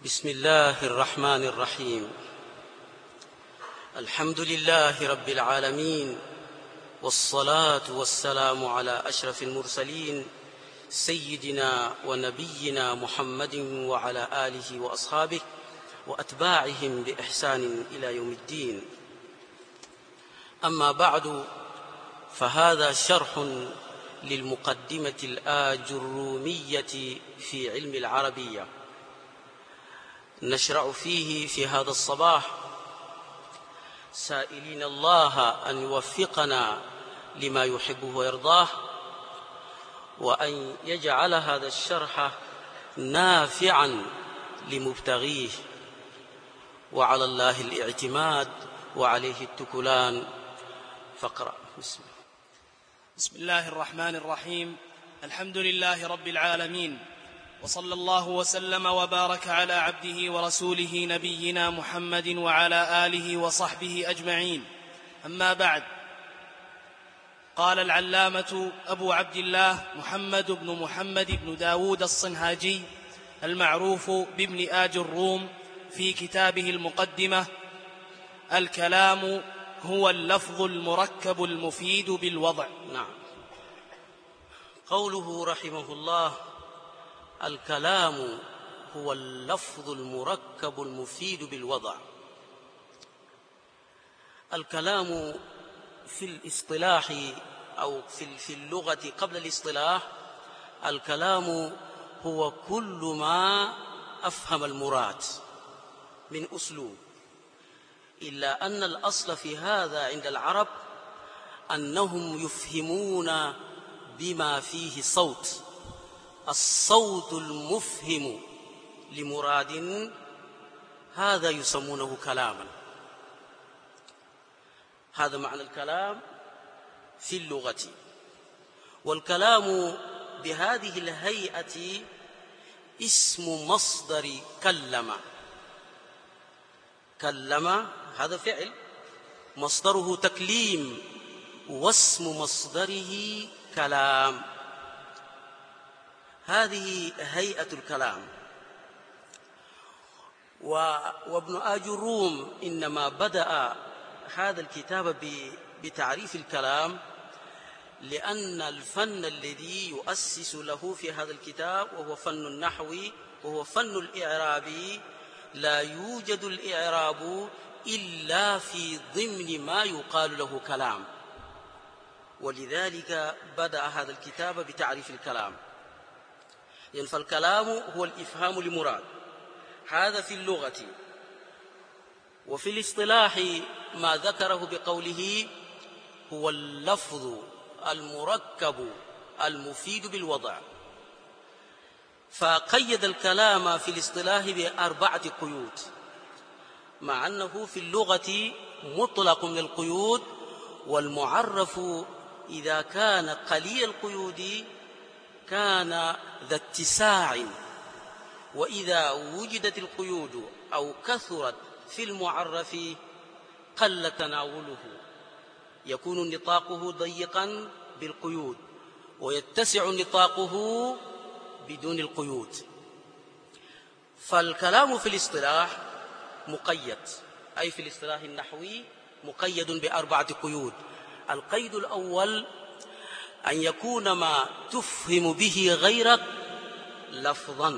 بسم الله الرحمن الرحيم. الحمد لله رب العالمين، والصلاة والسلام على أشرف المرسلين سيدنا ونبينا محمد وعلى آله وأصحابه وأتباعهم بإحسان إلى يوم الدين. أما بعد، فهذا شرح للمقدمة الآجرومية في علم العربية، نشرع فيه في هذا الصباح سائلين الله أن يوفقنا لما يحبه ويرضاه، وأن يجعل هذا الشرح نافعا لمبتغيه، وعلى الله الاعتماد وعليه التكلان. فاقرأ. بسم الله الرحمن الرحيم. الحمد لله رب العالمين، وصلى الله وسلم وبارك على عبده ورسوله نبينا محمد وعلى آله وصحبه أجمعين. أما بعد، قال العلامة أبو عبد الله محمد بن داود الصنهاجي المعروف بابن آج الروم في كتابه المقدمة: الكلام هو اللفظ المركب المفيد بالوضع. نعم. قوله رحمه الله: الكلام هو اللفظ المركب المفيد بالوضع. الكلام في الاصطلاح أو في اللغة قبل الاصطلاح، الكلام هو كل ما أفهم المراد من أسلوب، إلا أن الأصل في هذا عند العرب أنهم يفهمون بما فيه صوت، الصوت المفهم لمراد، هذا يسمونه كلاما. هذا معنى الكلام في اللغة. والكلام بهذه الهيئة اسم مصدر كلم. كلم هذا فعل مصدره تكليم، واسم مصدره كلام. هذه هيئة الكلام. وابن آج الروم إنما بدأ هذا الكتاب بتعريف الكلام، لأن الفن الذي يؤسس له في هذا الكتاب وهو فن النحو وهو فن الإعراب، لا يوجد الإعراب إلا في ضمن ما يقال له كلام، ولذلك بدأ هذا الكتاب بتعريف الكلام. يعني فالكلام هو الإفهام لمراد، هذا في اللغة. وفي الاصطلاح ما ذكره بقوله هو اللفظ المركب المفيد بالوضع، فقيد الكلام في الاصطلاح ب4 قيود، مع أنه في اللغة مطلق من القيود، والمعرف إذا كان قليل القيود كان ذا اتساع، وإذا وجدت القيود أو كثرت في المعرف قل تناوله، يكون نطاقه ضيقا بالقيود ويتسع نطاقه بدون القيود. فالكلام في الاصطلاح مقيد، أي في الاصطلاح النحوي مقيد ب4 قيود. القيد الأول أن يكون ما تفهم به غيرك لفظا،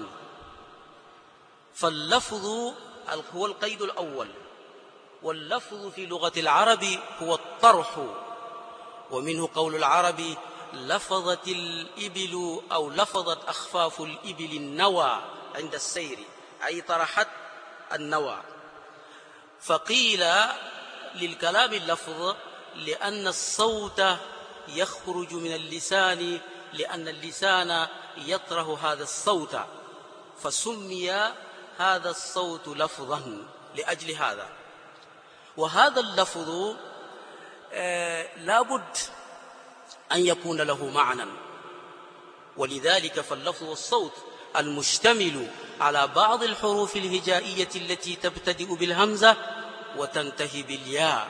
فاللفظ هو القيد الأول. واللفظ في لغة العرب هو الطرح، ومنه قول العرب: لفظت الإبل أو لفظت أخفاف الإبل النوى عند السير، أي طرحت النوى. فقيل للكلام اللفظ لأن الصوت يخرج من اللسان، لأن اللسان يطرح هذا الصوت، فسمي هذا الصوت لفظا لأجل هذا. وهذا اللفظ لابد أن يكون له معنى، ولذلك فاللفظ والصوت المشتمل على بعض الحروف الهجائية التي تبتدئ بالهمزة وتنتهي بالياء،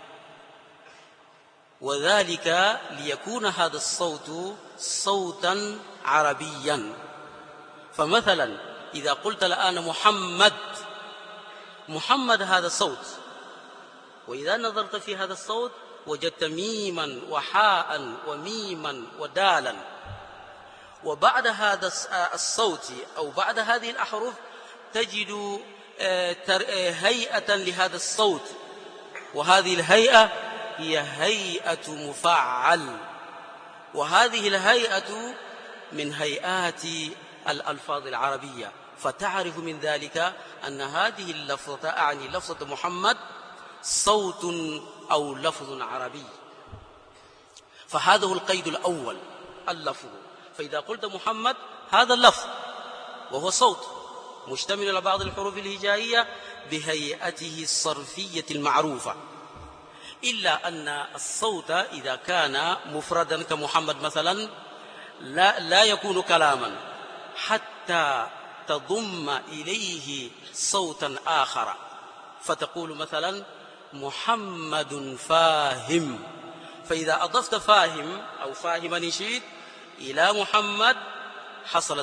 وذلك ليكون هذا الصوت صوتا عربيا. فمثلا إذا قلت الآن محمد، محمد هذا صوت، وإذا نظرت في هذا الصوت وجدت ميما وحاء وميما ودالا، وبعد هذا الصوت أو بعد هذه الأحرف تجد هيئة لهذا الصوت، وهذه الهيئة هي هيئة مفعل، وهذه الهيئة من هيئات الألفاظ العربية، فتعرف من ذلك أن هذه اللفظة أعني لفظة محمد صوت أو لفظ عربي. فهذا هو القيد الأول، اللفظ. فإذا قلت محمد هذا اللفظ وهو صوت مشتمل على بعض الحروف الهجائية بهيئته الصرفية المعروفة، إلا أن الصوت إذا كان مفردا كمحمد مثلا لا يكون كلاما حتى تضم إليه صوتا آخر، فتقول مثلا محمد فاهم، فإذا أضفت فاهم أو فاهم نشيد إلى محمد حصل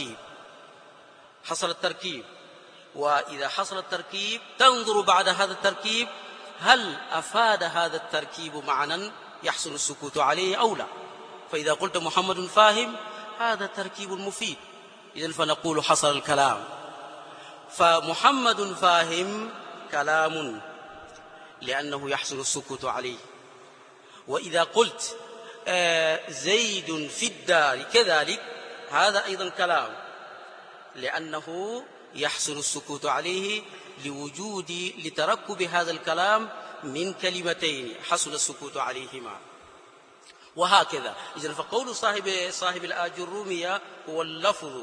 التركيب. وإذا حصل التركيب تنظر بعد هذا التركيب هل أفاد هذا التركيب معنى يحسن السكوت عليه أو لا. فإذا قلت محمد فاهم هذا تركيب مفيد، إذن فنقول حصل الكلام. فمحمد فاهم كلام لأنه يحسن السكوت عليه. وإذا قلت زيد في الدار كذلك هذا أيضا كلام لأنه يحسن السكوت عليه لتركب هذا الكلام من كلمتين حسن السكوت عليهما، وهكذا. إذن فقول صاحب الآجرومية هو اللفظ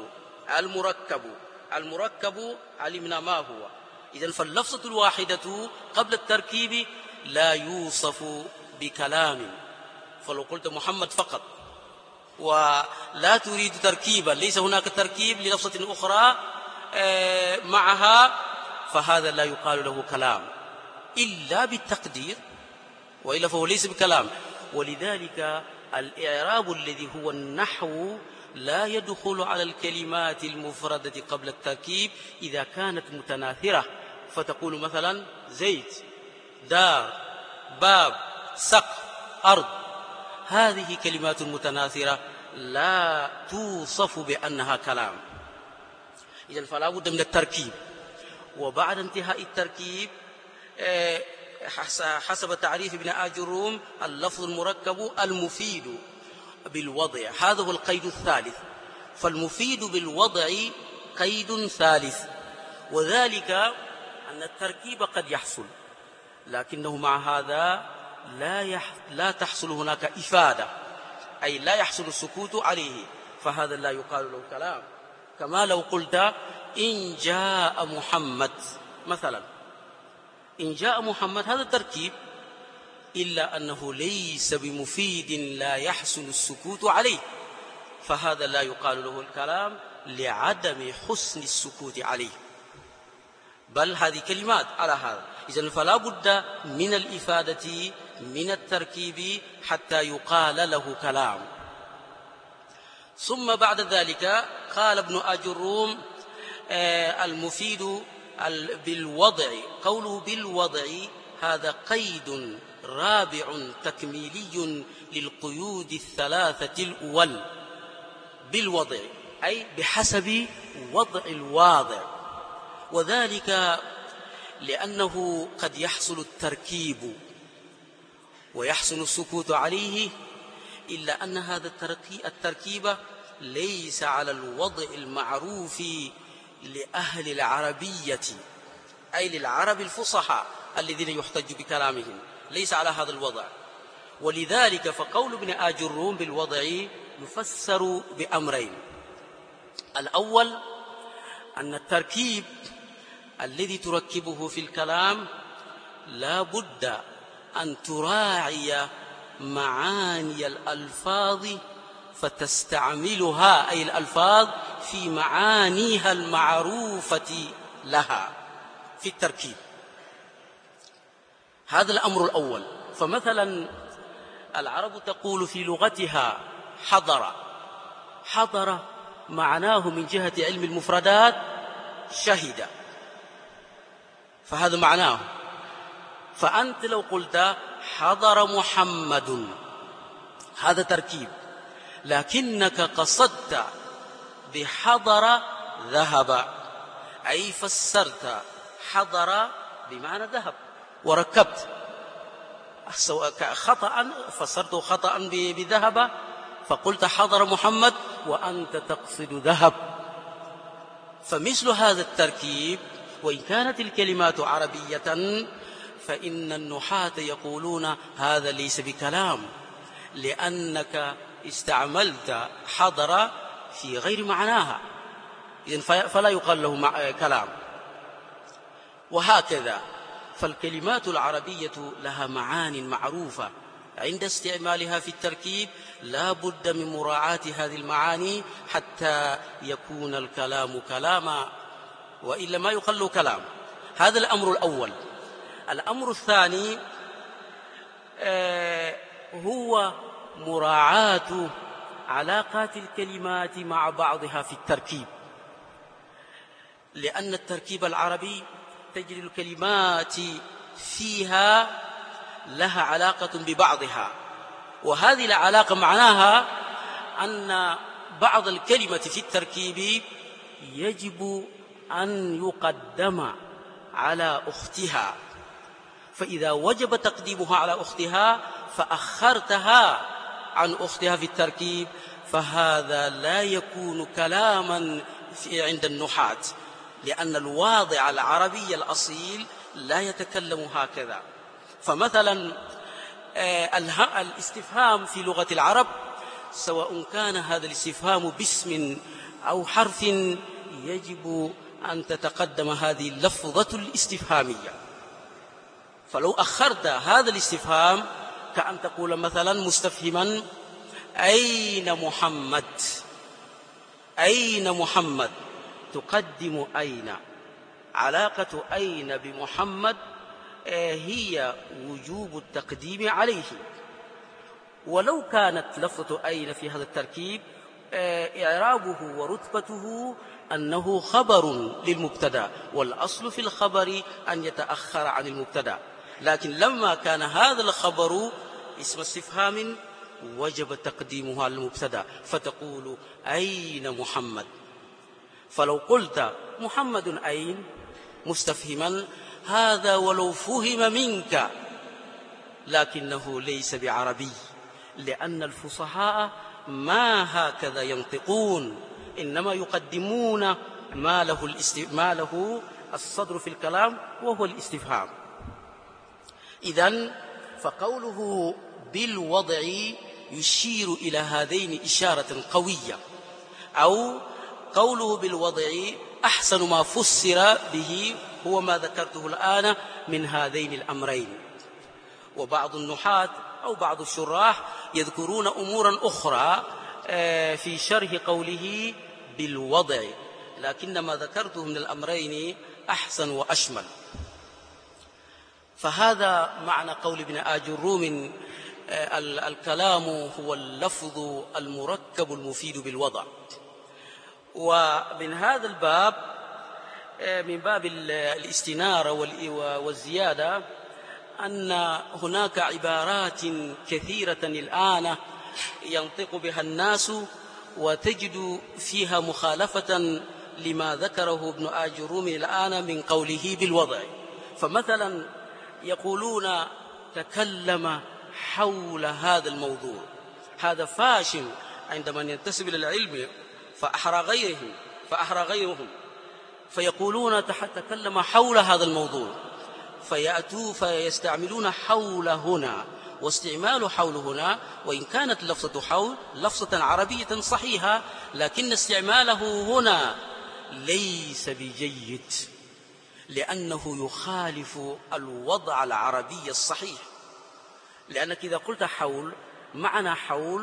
المركب علمنا ما هو. إذن فاللفظة الواحدة قبل التركيب لا يوصف بكلام، فلو قلت محمد فقط ولا تريد تركيبا، ليس هناك تركيب للفظة أخرى معها، فهذا لا يقال له كلام إلا بالتقدير، وإلا فهو ليس بكلام. ولذلك الإعراب الذي هو النحو لا يدخل على الكلمات المفردة قبل التركيب إذا كانت متناثرة، فتقول مثلا زيد، دار، باب، سقف، أرض، هذه كلمات متناثرة لا توصف بأنها كلام. إذن فلا بد من التركيب. وبعد انتهاء التركيب حسب تعريف ابن آجروم اللفظ المركب المفيد بالوضع، هذا هو القيد الثالث. فالمفيد بالوضع قيد ثالث، وذلك أن التركيب قد يحصل لكنه مع هذا لا تحصل هناك إفادة، أي لا يحصل السكوت عليه، فهذا لا يقال له كلام. كما لو قلت إن جاء محمد مثلا، إن جاء محمد هذا تركيب، إلا أنه ليس بمفيد لا يحسن السكوت عليه، فهذا لا يقال له الكلام لعدم حسن السكوت عليه، بل هذه كلمات على هذا. إذن فلا بد من الإفادة من التركيب حتى يقال له كلام. ثم بعد ذلك قال ابن آجروم المفيد بالوضع، قوله بالوضع هذا قيد رابع تكميلي للقيود الثلاثة الأول. بالوضع أي بحسب وضع الواضع، وذلك لأنه قد يحصل التركيب ويحسن السكوت عليه، إلا أن هذا التركيب ليس على الوضع المعروف لأهل العربية، أي للعرب الفصحى الذين يحتج بكلامهم، ليس على هذا الوضع. ولذلك فقول ابن آجروم بالوضع يفسر بأمرين: الأول أن التركيب الذي تركبه في الكلام لا بد أن تراعي معاني الألفاظ فتستعملها، أي الألفاظ في معانيها المعروفة لها في التركيب. هذا الأمر الأول. فمثلا العرب تقول في لغتها حضر، حضر معناه من جهة علم المفردات شهد، فهذا معناه. فأنت لو قلت حضر محمد هذا تركيب، لكنك قصدت بحضر ذهب، أي فسرت حضر بمعنى ذهب وركبت. خطأ فسرت خطأ بذهب، فقلت حضر محمد وأنت تقصد ذهب. فمثل هذا التركيب وإن كانت الكلمات عربية فإن النحاة يقولون هذا ليس بكلام، لأنك استعملت حضر في غير معناها، إذن فلا يقال له كلام. وهكذا فالكلمات العربية لها معان معروفة، عند استعمالها في التركيب لا بد من مراعاة هذه المعاني حتى يكون الكلام كلاما، وإلا ما يقال له كلام. هذا الأمر الأول. الأمر الثاني هو مراعاة علاقات الكلمات مع بعضها في التركيب، لأن التركيب العربي تجد الكلمات فيها لها علاقة ببعضها، وهذه العلاقة معناها أن بعض الكلمة في التركيب يجب أن يقدم على أختها، فإذا وجب تقديمها على أختها فأخرتها عن أختها في التركيب فهذا لا يكون كلاما عند النحاة، لأن الواضع العربي الأصيل لا يتكلم هكذا. فمثلا الاستفهام في لغة العرب سواء كان هذا الاستفهام باسم أو حرف يجب أن تتقدم هذه اللفظة الاستفهامية. فلو أخرت هذا الاستفهام كأن تقول مثلا مستفهما أين محمد، أين محمد، تقدم أين. علاقة أين بمحمد هي وجوب التقديم عليه. ولو كانت لفظة أين في هذا التركيب إعرابه ورتبته أنه خبر للمبتدا، والأصل في الخبر أن يتأخر عن المبتدا، لكن لما كان هذا الخبر اسم استفهام وجب تقديمه على المبتدا، فتقول أين محمد. فلو قلت محمد أين مستفهما هذا ولو فهم منك لكنه ليس بعربي، لأن الفصحاء ما هكذا ينطقون، إنما يقدمون ما له الصدر في الكلام وهو الاستفهام. إذن فقوله بالوضع يشير إلى هذين إشارة قوية، أو قوله بالوضع أحسن ما فسر به هو ما ذكرته الآن من هذين الأمرين. وبعض النحاة أو بعض الشراح يذكرون أمورا أخرى في شرح قوله بالوضع، لكن ما ذكرته من الأمرين أحسن وأشمل. فهذا معنى قول ابن آج الروم الكلام هو اللفظ المركب المفيد بالوضع. ومن هذا الباب من باب الاستنارة والزيادة أن هناك عبارات كثيرة الآن ينطق بها الناس وتجد فيها مخالفة لما ذكره ابن آج الروم الآن من قوله بالوضع. فمثلا يقولون تكلم حول هذا الموضوع، هذا فاشل عند من ينتسب إلى العلم فأحرى غيرهم فيقولون تكلم حول هذا الموضوع، فيأتوا فيستعملون حول هنا، واستعمال حول هنا وإن كانت لفظة حول لفظة عربية صحيحة لكن استعماله هنا ليس بجيد، لأنه يخالف الوضع العربي الصحيح. لأنك إذا قلت حول معنى حول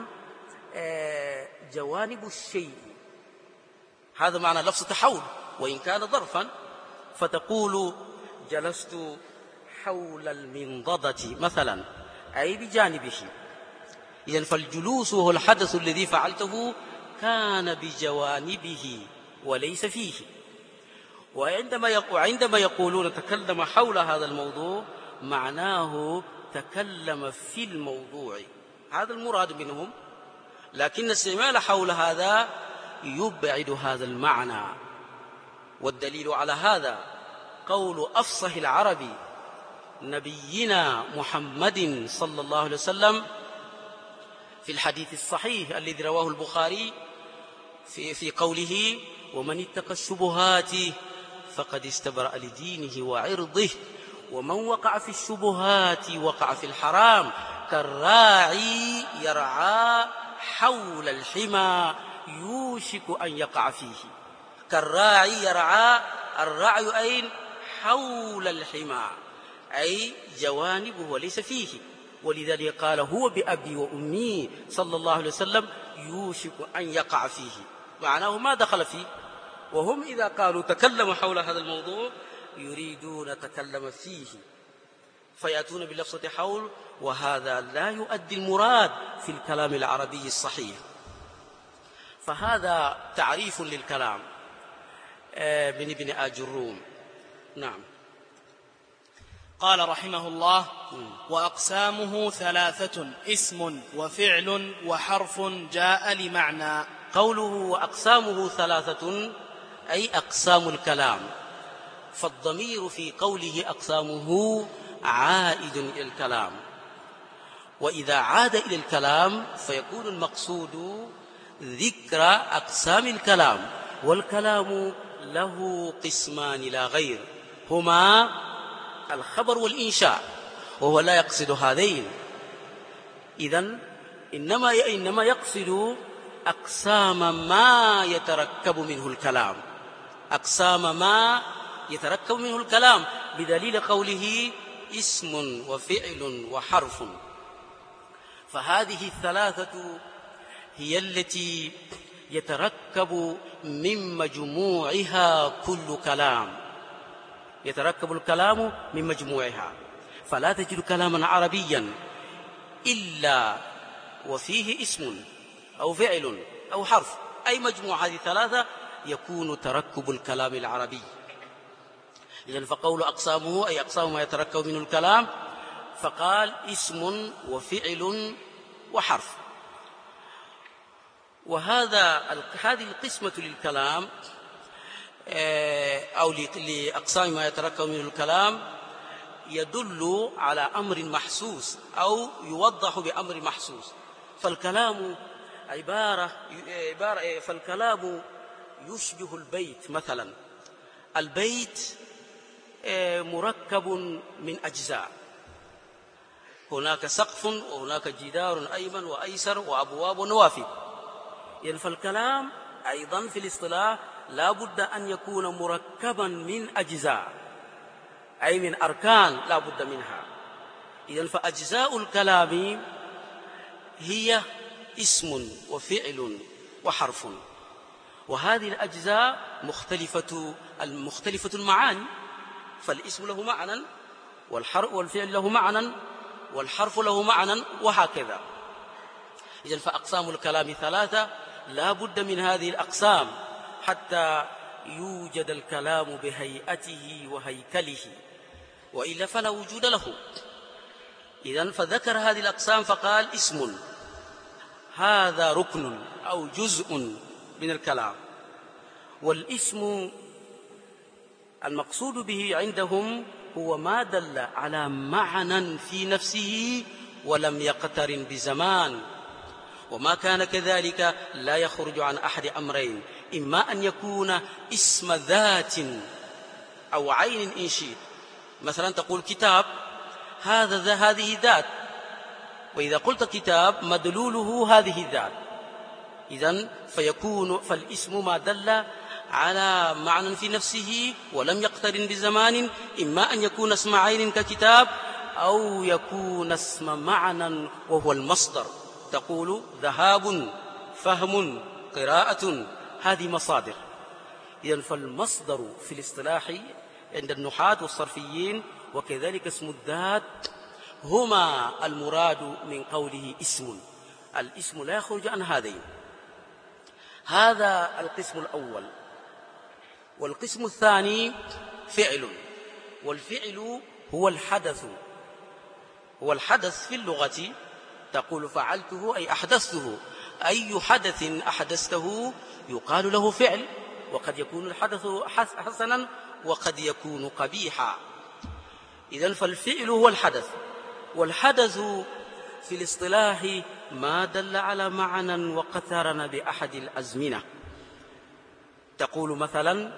جوانب الشيء، هذا معنى لفظة حول وإن كان ظرفا، فتقول جلست حول المنضدة مثلا أي بجانبه. إذن فالجلوس هو الحدث الذي فعلته كان بجوانبه وليس فيه. وعندما يقولون تكلم حول هذا الموضوع معناه تكلم في الموضوع، هذا المراد منهم، لكن استعمال حول هذا يبعد هذا المعنى. والدليل على هذا قول أفصح العرب نبينا محمد صلى الله عليه وسلم في الحديث الصحيح الذي رواه البخاري في قوله: ومن اتقى الشبهات فقد استبرأ لدينه وعرضه، ومن وقع في الشبهات وقع في الحرام، كالراعي يرعى حول الحمى يوشك أن يقع فيه. كالراعي يرعى، الرعي أين؟ حول الحمى، أي جوانبه وليس فيه. ولذلك قال: هو بأبي وأمي صلى الله عليه وسلم يوشك أن يقع فيه، معناه ما دخل فيه. وهم إذا قالوا تكلم حول هذا الموضوع يريدون تكلم فيه، فيأتون بلفظة حول، وهذا لا يؤدي المراد في الكلام العربي الصحيح. فهذا تعريف للكلام من ابن آجروم. نعم. قال رحمه الله: وأقسامه ثلاثة: اسم وفعل وحرف جاء لمعنى. قوله وأقسامه ثلاثة أي أقسام الكلام، فالضمير في قوله أقسامه عائد إلى الكلام، وإذا عاد إلى الكلام فيكون المقصود ذكر أقسام الكلام. والكلام له قسمان لا غير، هما الخبر والإنشاء، وهو لا يقصد هذين. إذن إنما يقصد أقسام ما يتركب منه الكلام، أقسام ما يتركب منه الكلام، بدليل قوله اسم وفعل وحرف. فهذه الثلاثة هي التي يتركب من مجموعها كل كلام، يتركب الكلام من مجموعها. فلا تجد كلاما عربيا إلا وفيه اسم أو فعل أو حرف، أي مجموعة هذه الثلاثة يكون تركب الكلام العربي. إذن فقول أقسامه أي أقسام ما يتركب منه الكلام، فقال اسم وفعل وحرف. هذه القسمة للكلام أو لأقسام ما يتركب منه الكلام يدل على أمر محسوس أو يوضح بأمر محسوس. فالكلام فالكلام يشبه البيت مثلا. البيت مركب من أجزاء، هناك سقف وهناك جدار أيمن وأيسر وأبواب ونوافذ. يعني فالكلام أيضا في الاصطلاح لا بد أن يكون مركبا من أجزاء، أي من أركان لا بد منها. إذن فأجزاء الكلام هي اسم وفعل وحرف، وهذه الأجزاء مختلفة المعاني، فالاسم له معنى والفعل له معنى والحرف له معنى وهكذا. إذن فأقسام الكلام ثلاثة، لا بد من هذه الأقسام حتى يوجد الكلام بهيئته وهيكله، وإلا فلا وجود له. إذن فذكر هذه الأقسام فقال اسم، هذا ركن أو جزء من الكلام. والاسم المقصود به عندهم هو ما دل على معنى في نفسه ولم يقترن بزمان، وما كان كذلك لا يخرج عن أحد أمرين: إما أن يكون اسم ذات أو عين إن شئت، مثلا تقول كتاب، هذه ذات، وإذا قلت كتاب مدلوله هذه الذات. إذن فالاسم ما دل على معنى في نفسه ولم يقترن بزمان، إما أن يكون اسم عين ككتاب أو يكون اسم معنى وهو المصدر. تقول ذهاب، فهم، قراءة، هذه مصادر. إذن فالمصدر في الاصطلاح عند النحاة والصرفيين وكذلك اسم الذات هما المراد من قوله اسم. الاسم لا يخرج عن هذين. هذا القسم الأول. والقسم الثاني فعل، والفعل هو الحدث. هو الحدث في اللغة، تقول فعلته أي أحدثته. أي حدث أحدثته يقال له فعل، وقد يكون الحدث حسنا وقد يكون قبيحا. إذن فالفعل هو الحدث، والحدث في الاصطلاح ما دل على معنى وقترن بأحد الأزمنة. تقول مثلا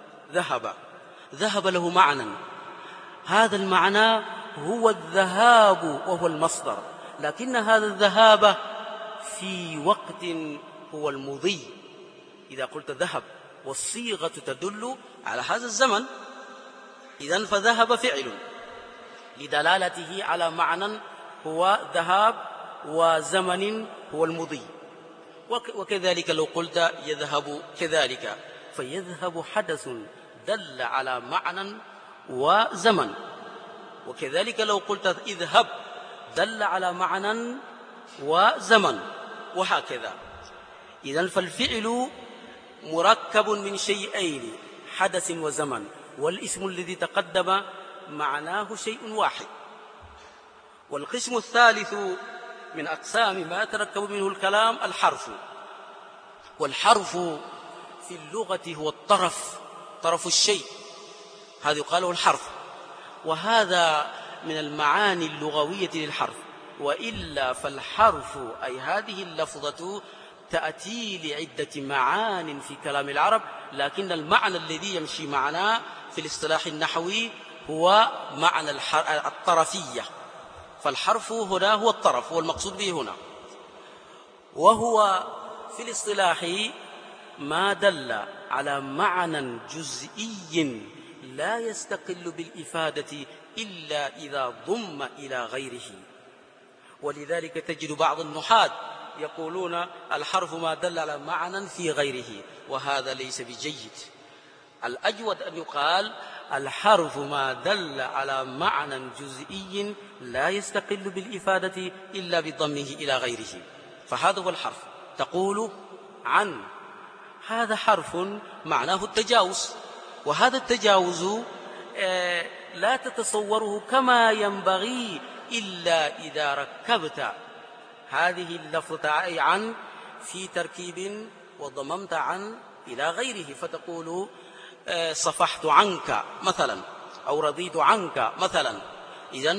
ذهب له معنى، هذا المعنى هو الذهاب وهو المصدر، لكن هذا الذهاب في وقت هو المضي. إذا قلت ذهب والصيغة تدل على هذا الزمن، إذن فذهب فعل لدلالته على معنى هو ذهاب وزمن هو المضي. وكذلك لو قلت يذهب كذلك، فيذهب حدث دل على معنى وزمن، وكذلك لو قلت اذهب دل على معنى وزمن، وهكذا. إذن فالفعل مركب من شيئين، حدث وزمن، والاسم الذي تقدم معناه شيء واحد. والقسم الثالث من أقسام ما يتركب منه الكلام الحرف. والحرف في اللغة هو طرف الشيء، هذا يقال له الحرف، وهذا من المعاني اللغوية للحرف. وإلا فالحرف أي هذه اللفظة تأتي لعدة معان في كلام العرب، لكن المعنى الذي يمشي معنا في الاصطلاح النحوي هو معنى الطرفية. فالحرف هنا هو الطرف، هو المقصود به هنا، وهو في الاصطلاح ما دل على معنى جزئي لا يستقل بالإفادة إلا إذا ضم إلى غيره. ولذلك تجد بعض النحاة يقولون الحرف ما دل على معنى في غيره، وهذا ليس بجيد. الأجود أن يقال الحرف ما دل على معنى جزئي لا يستقل بالإفادة إلا بضمه إلى غيره، فهذا هو الحرف. تقول عن، هذا حرف معناه التجاوز، وهذا التجاوز لا تتصوره كما ينبغي إلا إذا ركبت هذه اللفظة أي عن في تركيب وضممت عن إلى غيره، فتقول صفحت عنك مثلا أو رضيت عنك مثلا. إذن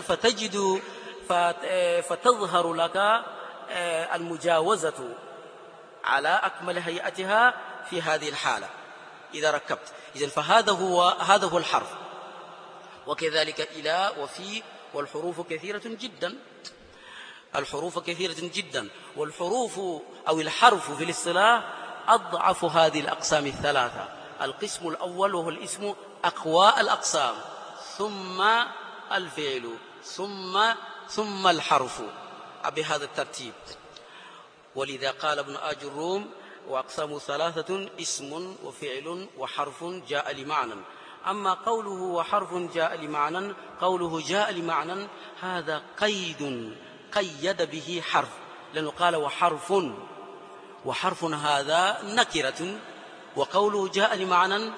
فتظهر لك المجاوزة على أكمل هيئتها في هذه الحالة إذا ركبت. إذن فهذا هو الحرف. وكذلك إلى وفي، والحروف كثيرة جدا، الحروف كثيرة جدا. والحروف أو الحرف في الاصطلاح أضعف هذه الأقسام الثلاثة. القسم الأول وهو الاسم أقوى الأقسام، ثم الفعل، ثم الحرف، بهذا الترتيب. ولذا قال ابن آج الروم وأقسام ثلاثة: اسم وفعل وحرف جاء لمعنى. أما قوله وحرف جاء لمعنى، قوله جاء لمعنى هذا قيد به حرف، لأنه قال وحرف هذا نكرة، وقوله جاء لمعنى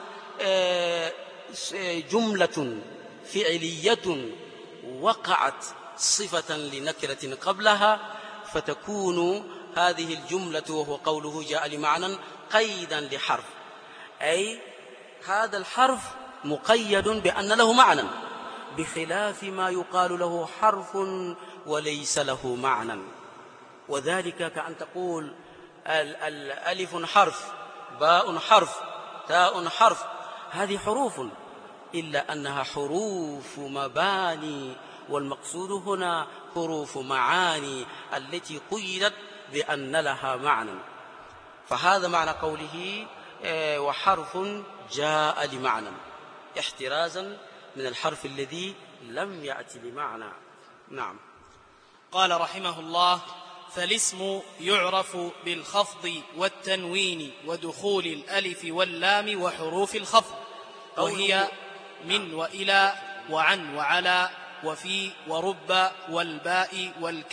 جملة فعلية وقعت صفة لنكرة قبلها، فتكون هذه الجملة وهو قوله جاء لمعنى قيدا لحرف، أي هذا الحرف مقيد بأن له معنى، بخلاف ما يقال له حرف وليس له معنى. وذلك كأن تقول الألف حرف، باء حرف، تاء حرف، هذه حروف، إلا أنها حروف مباني، والمقصود هنا حروف معاني التي قيدت بأن لها معنى. فهذا معنى قوله وحرف جاء لمعنى، احترازا من الحرف الذي لم يأتي لمعنى. نعم. قال رحمه الله: فالاسم يعرف بالخفض والتنوين ودخول الألف واللام وحروف الخفض، وهي من وإلى وعن وعلى وفي ورب والباء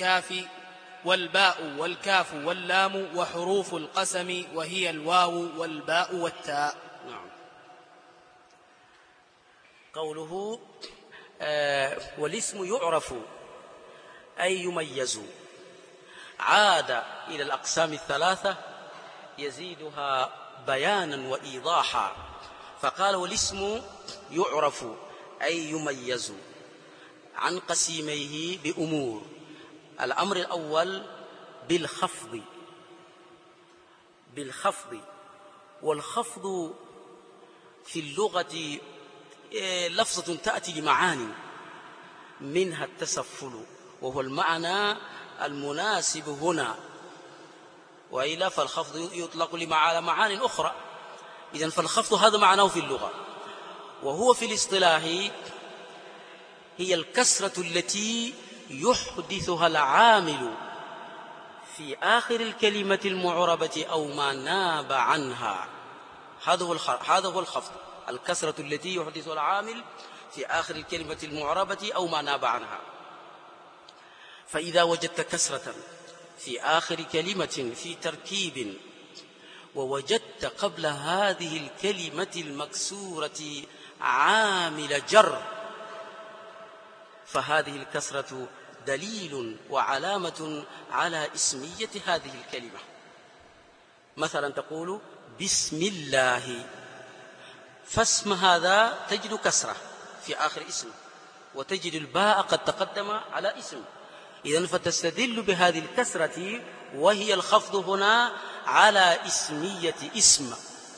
والكاف واللام وحروف القسم، وهي الواو والباء والتاء. نعم. قوله والاسم يعرف أي يميز، عاد إلى الأقسام الثلاثة يزيدها بيانا وإيضاحا، فقال والاسم يعرف أي يميز عن قسيميه بأمور. الأمر الأول بالخفض، والخفض في اللغة لفظة تأتي لمعاني، منها التسفل وهو المعنى المناسب هنا، وإلا فالخفض يطلق على معاني أخرى. إذن فالخفض هذا معناه في اللغة، وهو في الاصطلاح هي الكسرة التي يحدثها العامل في آخر الكلمة المعربة أو ما ناب عنها. هذا هو الخفض، الكسرة التي يحدثها العامل في آخر الكلمة المعربة أو ما ناب عنها. فإذا وجدت كسرة في آخر كلمة في تركيب، ووجدت قبل هذه الكلمة المكسورة عامل جر، فهذه الكسرة دليل وعلامة على اسمية هذه الكلمة. مثلا تقول بسم الله، فاسم هذا تجد كسرة في آخر اسم، وتجد الباء قد تقدم على اسم، إذن فتستدل بهذه الكسرة وهي الخفض هنا على اسمية اسم.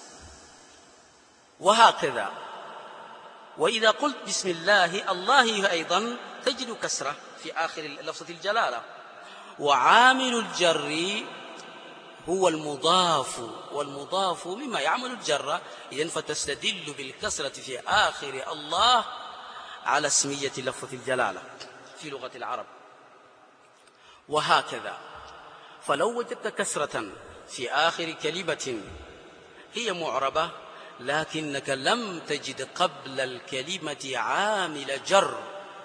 وهكذا وإذا قلت بسم الله، الله أيضا تجد كسرة في آخر لفظة الجلالة، وعامل الجر هو المضاف، والمضاف مما يعمل الجر، إذن فتستدل بالكسرة في آخر الله على اسمية لفظة الجلالة في لغة العرب. وهكذا فلو وجدت كسرة في آخر كلمة هي معربة لكنك لم تجد قبل الكلمة عامل جر،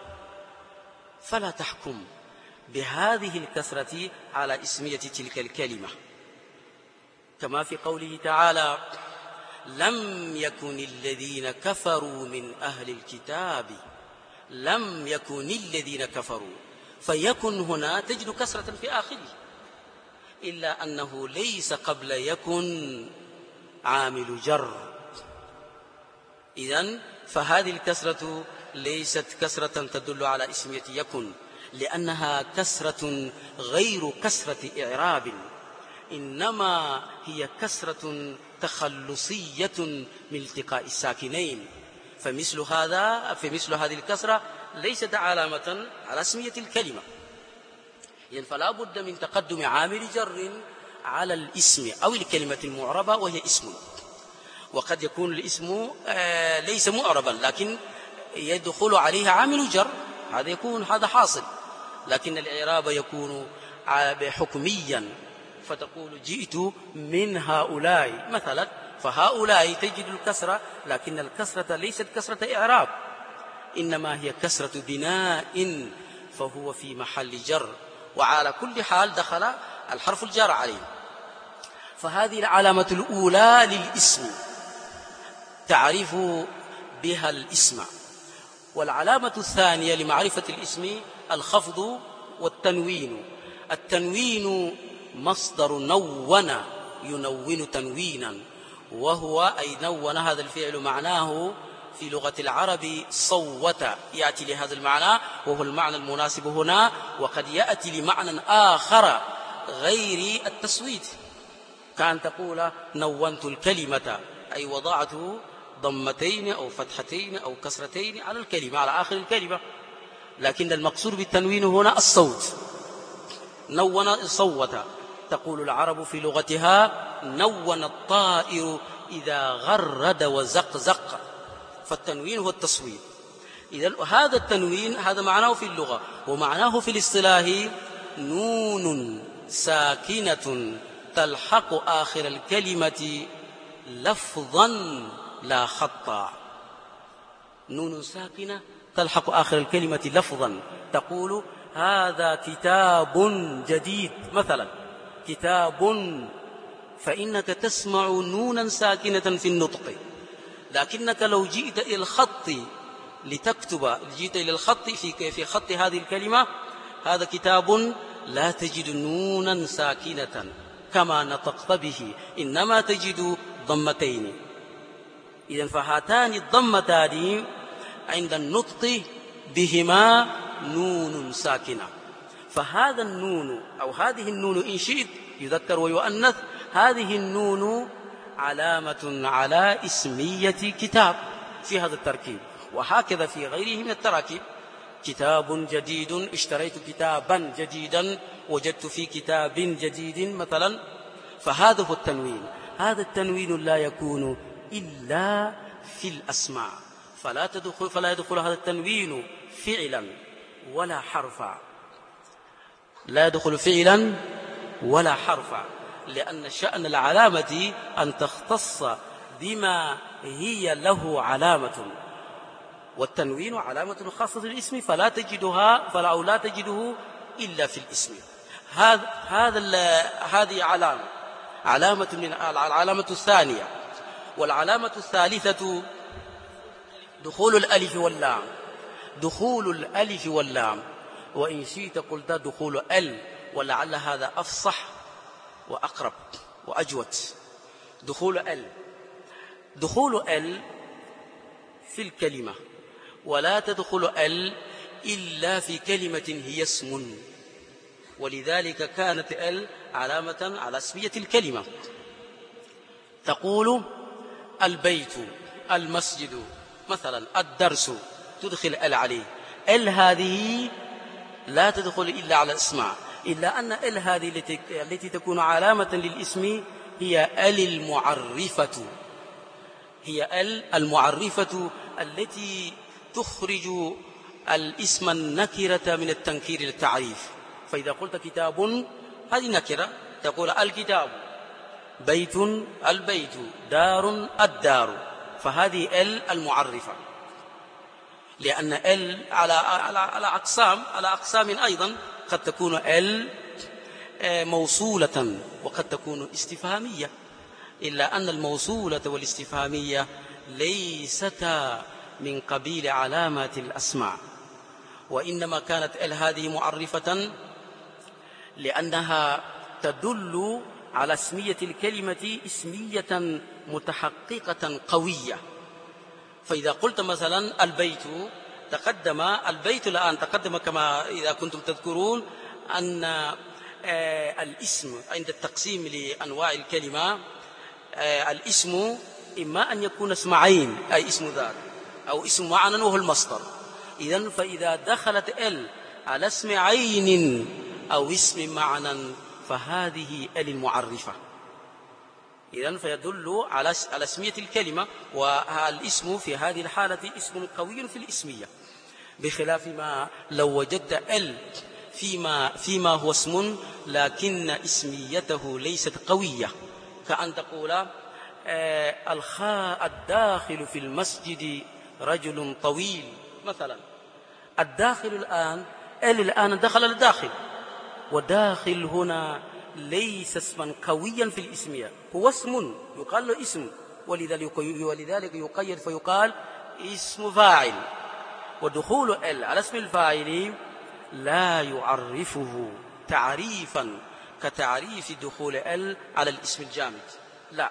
فلا تحكم بهذه الكسرة على اسمية تلك الكلمة، كما في قوله تعالى لم يكن الذين كفروا من أهل الكتاب، لم يكن الذين كفروا، فيكن هنا تجد كسرة في آخره، إلا أنه ليس قبل يكن عامل جر. إذن فهذه الكسرة ليست كسرة تدل على اسمية يكن، لأنها كسرة غير كسرة إعراب، إنما هي كسرة تخلصية من التقاء الساكنين، فمثل هذه الكسرة ليست علامة على اسمية الكلمة. إذن فلا بد من تقدم عامل جر على الاسم أو الكلمة المعربة وهي اسم. وقد يكون الاسم ليس معربا لكن يدخل عليه عامل جر، هذا حاصل، لكن الإعراب يكون حكميا، فتقول جئت من هؤلاء مثلا، فهؤلاء تجد الكسرة، لكن الكسرة ليست كسرة إعراب، إنما هي كسرة بناء، فهو في محل جر، وعلى كل حال دخل الحرف الجار عليه. فهذه العلامة الأولى للاسم تعرف بها الاسم. والعلامة الثانية لمعرفة الاسم الخفض والتنوين. التنوين مصدر نون، ينون تنوينا، وهو أي نون، هذا الفعل معناه في لغة العرب صوت، يأتي لهذا المعنى وهو المعنى المناسب هنا، وقد يأتي لمعنى آخر غير التصويت، كان تقول نونت الكلمة، أي وضعت ضمتين أو فتحتين أو كسرتين على الكلمة، على آخر الكلمة، لكن المقصود بالتنوين هنا الصوت، نون صوت. تقول العرب في لغتها نون الطائر إذا غرد وزقزق، فالتنوين هو التصويت. إذن هذا التنوين هذا معناه في اللغة، ومعناه في الاصطلاح نون ساكنة تلحق آخر الكلمة لفظا لا خطا، نون ساكنة تلحق آخر الكلمة لفظا، تقول هذا كتاب جديد مثلا، كتاب، فإنك تسمع نونا ساكنة في النطق، لكنك لو جئت إلى الخط لتكتب، جئت إلى الخط في خط هذه الكلمة، هذا كتاب لا تجد نونا ساكنة كما نطقت به، إنما تجد ضمتين. إذن فهاتان الضمتان عند النطق بهما نون ساكنة، فهذا النون أو هذه النون إن شئت يذكر ويؤنث، هذه النون علامة على اسمية كتاب في هذا التركيب، وهكذا في غيره من التراكيب. كتاب جديد، اشتريت كتابا جديدا، وجدت في كتاب جديد مثلا، فهذا هو التنوين. هذا التنوين لا يكون إلا في الأسماء، فلا يدخل هذا التنوين فعلا ولا حرفا، لا يدخل فعلا ولا حرفا، لأن شأن العلامة أن تختص بما هي له علامة، والتنوين علامة خاصة بالاسم لا تجده إلا في الاسم. هذه علامة من العلامة الثانية. والعلامة الثالثة دخول الألف واللام. دخول الألف واللام، وإن شئت قلت دخول ال، ولعل هذا أفصح وأقرب وأجود. دخول ال في الكلمة، ولا تدخل ال إلا في كلمة هي اسم، ولذلك كانت ال علامة على اسمية الكلمة. تقول البيت، المسجد مثلا، الدرس، تدخل ال عليه. ال هذه لا تدخل إلا على الاسماء، إلا أن ال هذه التي تكون علامة للاسم هي ال المعرفة، هي ال المعرفة التي تخرج الاسم النكرة من التنكير للتعريف. فإذا قلت كتاب، هذه نكرة، تقول الكتاب، بيت، البيت، دار، الدار، فهذه ال المعرفة، لأن ال على أقسام أيضا، قد تكون ال موصولة وقد تكون استفهامية، إلا أن الموصولة والاستفهامية ليستا من قبيل علامات الأسماء، وإنما كانت ال هذه معرفة لأنها تدل على اسمية الكلمة اسمية متحققة قوية. فإذا قلت مثلا البيت، البيت الآن تقدم كما إذا كنتم تذكرون أن الاسم عند التقسيم لأنواع الكلمة، الاسم إما أن يكون اسم عين أي اسم ذات، أو اسم معنى وهو المصدر. إذن فإذا دخلت ال على اسم عين أو اسم معنى فهذه ال المعرفة، إذن فيدل على اسمية الكلمة، والاسم في هذه الحالة اسم قوي في الاسمية، بخلاف ما لو وجدت ال فيما هو اسم لكن اسميته ليست قوية، كأن تقول الداخل في المسجد رجل طويل مثلا. الداخل الآن دخل الداخل، وداخل هنا ليس اسما قويا في الاسمية، هو اسم يقال له اسم، ولذلك يقيد فيقال اسم فاعل. ودخول ال على اسم الفاعل لا يعرفه تعريفا كتعريف دخول ال على الاسم الجامد، لا.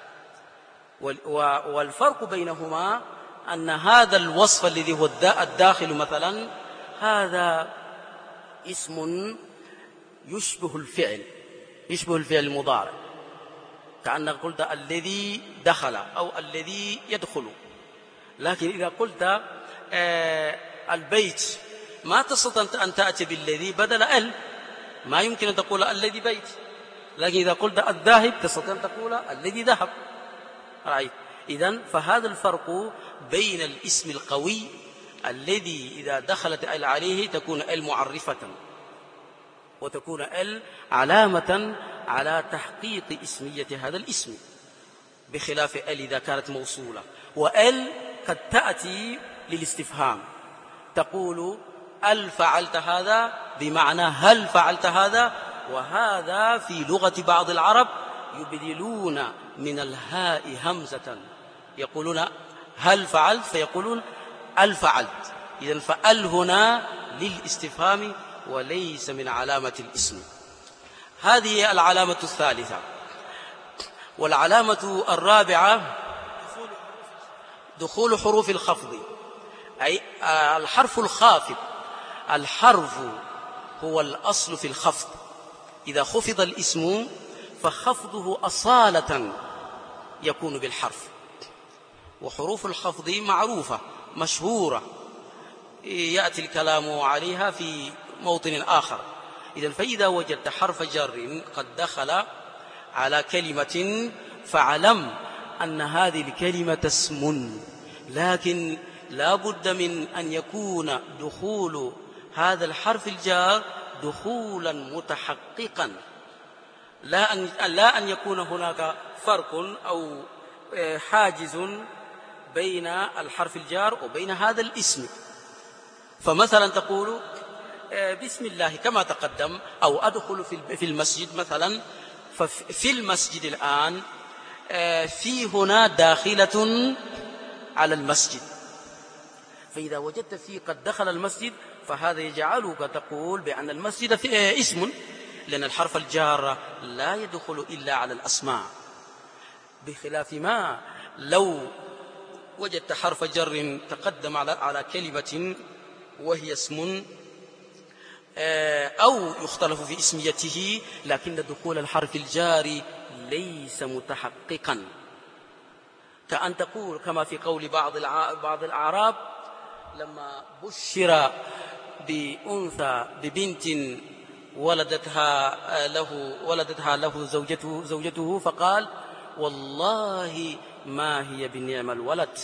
والفرق بينهما أن هذا الوصف الذي هو الداخل مثلا، هذا اسم يشبه الفعل المضارع، كأنك قلت الذي دخل أو الذي يدخل. لكن إذا قلت البيت، ما تستطيع أن تأتي بالذي بدل ال، ما يمكن أن تقول الذي بيت. لكن إذا قلت الذاهب تستطيع أن تقول الذي ذهب. إذن فهذا الفرق بين الاسم القوي الذي إذا دخلت ال عليه تكون ال معرفة، وتكون ال علامة على تحقيق اسمية هذا الاسم، بخلاف ال إذا كانت موصولة. وال قد تأتي للاستفهام، تقول هل فعلت هذا، بمعنى هل فعلت هذا. وهذا في لغة بعض العرب يبدلون من الهاء همزة، يقولون هل فعلت فيقولون هل فعلت، إذن فأل هنا للاستفهام وليس من علامة الاسم. هذه العلامة الثالثة. والعلامة الرابعة دخول حروف الخفض، أي الحرف الخافض. الحرف هو الأصل في الخفض، إذا خفض الاسم فخفضه أصالة يكون بالحرف. وحروف الخفض معروفة مشهورة يأتي الكلام عليها في موطن آخر. إذن فإذا وجدت حرف جر قد دخل على كلمة فاعلم أن هذه الكلمة اسم، لكن لا بد من أن يكون دخول هذا الحرف الجار دخولا متحققا، لا أن يكون هناك فرق أو حاجز بين الحرف الجار وبين هذا الاسم. فمثلا تقول بسم الله كما تقدم، أو أدخل في المسجد مثلا. ففي المسجد الآن في هنا داخلة على المسجد، فإذا وجدت فيه قد دخل المسجد فهذا يجعلك تقول بأن المسجد اسم، لأن الحرف الجار لا يدخل إلا على الأسماء، بخلاف ما لو وجدت حرف جر تقدم على كلمة وهي اسم أو يختلف في اسميته، لكن دخول الحرف الجار ليس متحققا، كأن تقول كما في قول بعض الأعراب لما بشر بأنثى ببنت ولدتها له زوجته فقال والله ما هي بنعم الولد.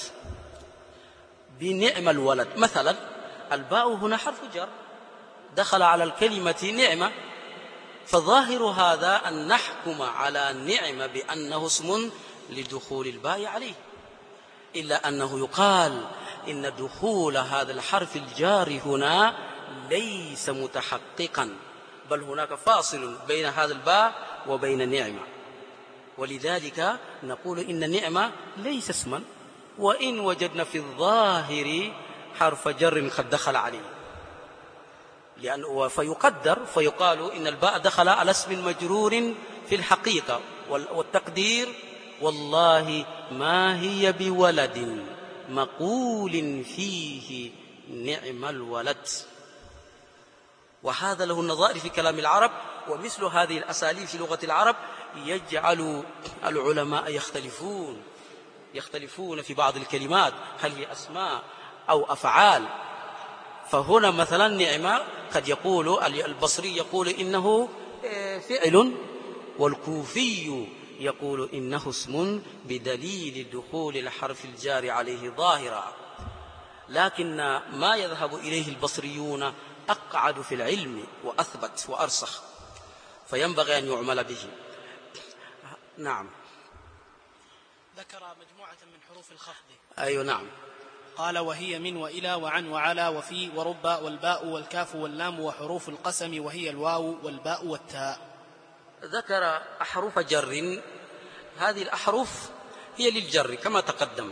بنعم الولد مثلا، الباء هنا حرف جر دخل على الكلمة نعمة، فظاهر هذا أن نحكم على نعمة بأنه اسم لدخول الباء عليه، إلا أنه يقال إن دخول هذا الحرف الجار هنا ليس متحققا، بل هناك فاصل بين هذا الباء وبين نعمة. ولذلك نقول إن نعمة ليس اسما، وإن وجدنا في الظاهر حرف جر قد دخل عليه، فيقدر فيقال إن الباء دخل على اسم مجرور في الحقيقة، والتقدير والله ما هي بولد مقول فيه نعم الولد. وهذا له النظائر في كلام العرب، ومثل هذه الأساليب في لغة العرب يجعل العلماء يختلفون في بعض الكلمات، هل هي أسماء أو أفعال. فهنا مثلا نعمة قد يقول البصري يقول إنه فعل، والكوفي يقول إنه اسم بدليل دخول الحرف الجار عليه ظاهرا. لكن ما يذهب إليه البصريون أقعد في العلم وأثبت وأرسخ، فينبغي أن يعمل به. نعم. ذكر مجموعة من حروف الخفض. أيوة نعم. قال وهي من وإلى وعن وعلى وفي ورب والباء والكاف واللام وحروف القسم وهي الواو والباء والتاء. ذكر أحرف جر، هذه الأحرف هي للجر كما تقدم،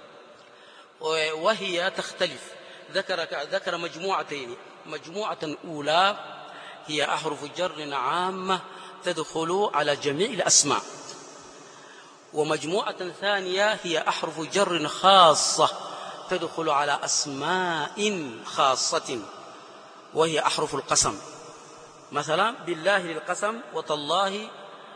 وهي تختلف. ذكر مجموعتين، مجموعة أولى هي أحرف جر عامة تدخل على جميع الأسماء، ومجموعة ثانية هي أحرف جر خاصة تدخل على أسماء خاصة، وهي أحرف القسم. مثلا بالله للقسم، وتالله،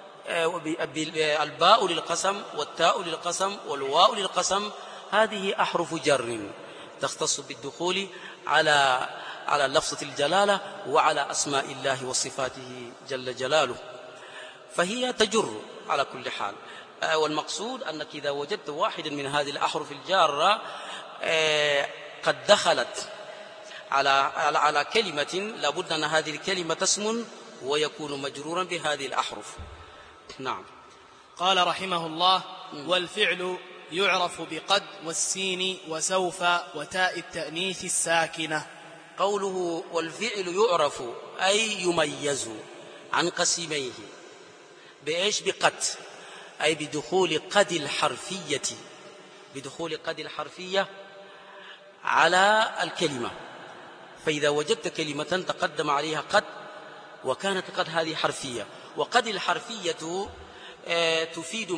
الباء للقسم، والتاء للقسم، والواو للقسم. هذه أحرف جر تختص بالدخول على لفظة الجلالة وعلى أسماء الله وصفاته جل جلاله، فهي تجر على كل حال. والمقصود أنك إذا وجدت واحدا من هذه الأحرف الجارة قد دخلت على كلمة، لابد أن هذه الكلمة اسم ويكون مجرورا بهذه الأحرف. نعم. قال رحمه الله: والفعل يعرف بقد والسين وسوف وتاء التأنيث الساكنة. قوله والفعل يعرف أي يميز عن قسميه بإيش؟ بقد، أي بدخول قد الحرفية. بدخول قد الحرفية على الكلمة. فإذا وجدت كلمة تقدم عليها قد، وكانت قد هذه حرفية، وقد الحرفية تفيد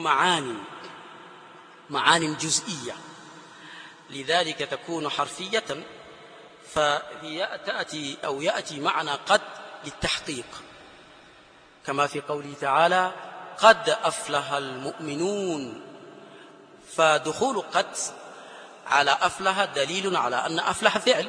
معاني جزئية، لذلك تكون حرفية. يأتي معنى قد للتحقيق، كما في قوله تعالى قد أفلح المؤمنون، فدخول قد على أفلح دليل على أن أفلح فعل،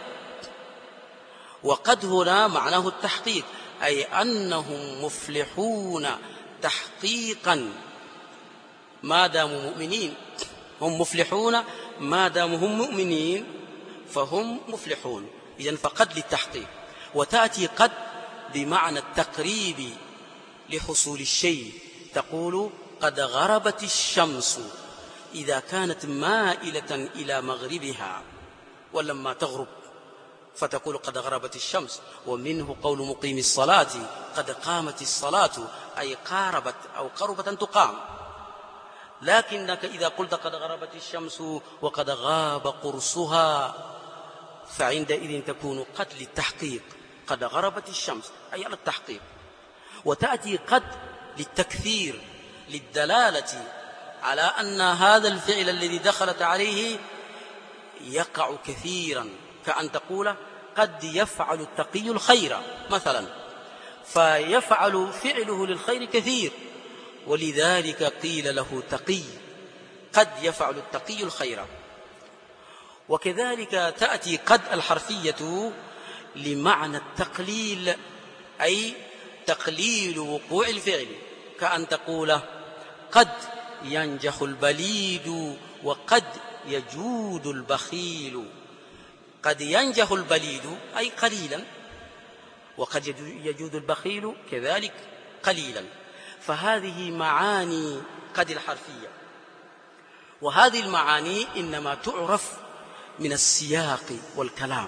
وقد هنا معناه التحقيق، أي أنهم مفلحون تحقيقا ما داموا مؤمنين. هم مفلحون ما داموا هم مؤمنين فهم مفلحون. إذن فقد للتحقيق. وتأتي قد بمعنى التقريب لحصول الشيء، تقول قد غربت الشمس إذا كانت مائلة إلى مغربها ولما تغرب فتقول قد غربت الشمس. ومنه قول مقيم الصلاة قد قامت الصلاة، أي قاربت أو قربت أن تقام. لكنك إذا قلت قد غربت الشمس وقد غاب قرصها فعندئذ تكون قد للتحقيق، قد غربت الشمس أي على التحقيق. وتأتي قد للتكثير للدلالة على أن هذا الفعل الذي دخلت عليه يقع كثيرا، كأن تقول قد يفعل التقي الخير مثلا، فيفعل فعله للخير كثير، ولذلك قيل له تقي، قد يفعل التقي الخير. وكذلك تأتي قد الحرفية لمعنى التقليل، أي تقليل وقوع الفعل، كأن تقول قد ينجح البليد وقد يجود البخيل. قد ينجح البليد أي قليلا، وقد يجود البخيل كذلك قليلا. فهذه معاني قد الحرفية، وهذه المعاني إنما تعرف من السياق والكلام.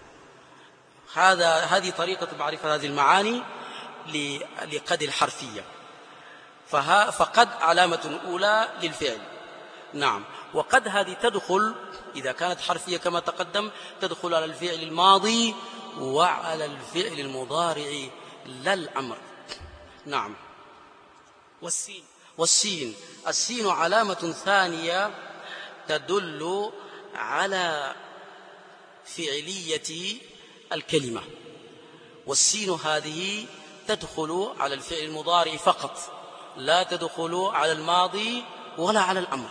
هذه طريقة معرفة هذه المعاني لقد الحرفية. فقد علامة أولى للفعل. نعم. وقد هذه تدخل إذا كانت حرفية كما تقدم تدخل على الفعل الماضي وعلى الفعل المضارع لا الأمر. نعم. السين علامة ثانية تدل على فعلية الكلمة، والسين هذه تدخل على الفعل المضارع فقط، لا تدخل على الماضي ولا على الأمر.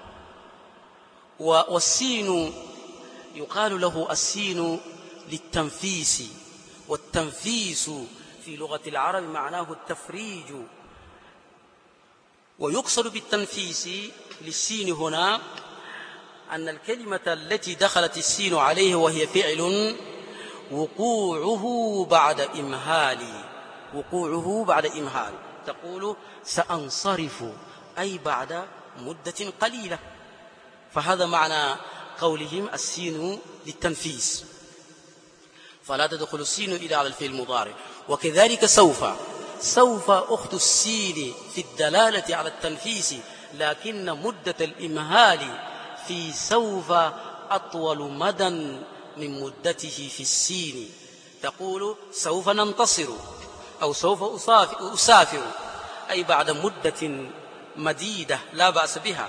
والسين يقال له السين للتنفيس، والتنفيس في لغة العرب معناه التفريج. ويقصد بالتنفيس للسين هنا أن الكلمة التي دخلت السين عليه وهي فعل وقوعه بعد إمهال، تقول سأنصرف أي بعد مدة قليلة. فهذا معنى قولهم السين للتنفيس، فلا تدخل السين إلا على الفعل المضارع. وكذلك سوف أخت السين في الدلالة على التنفيس، لكن مدة الإمهال في سوف أطول مدى من مدته في السين. تقول سوف ننتصر أو سوف أسافر، أي بعد مدة مديدة لا بأس بها،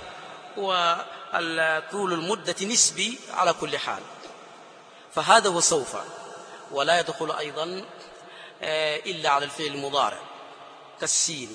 وطول المدة نسبي على كل حال. فهذا هو سوف، ولا يدخل أيضا إلا على الفعل المضارع كالسين.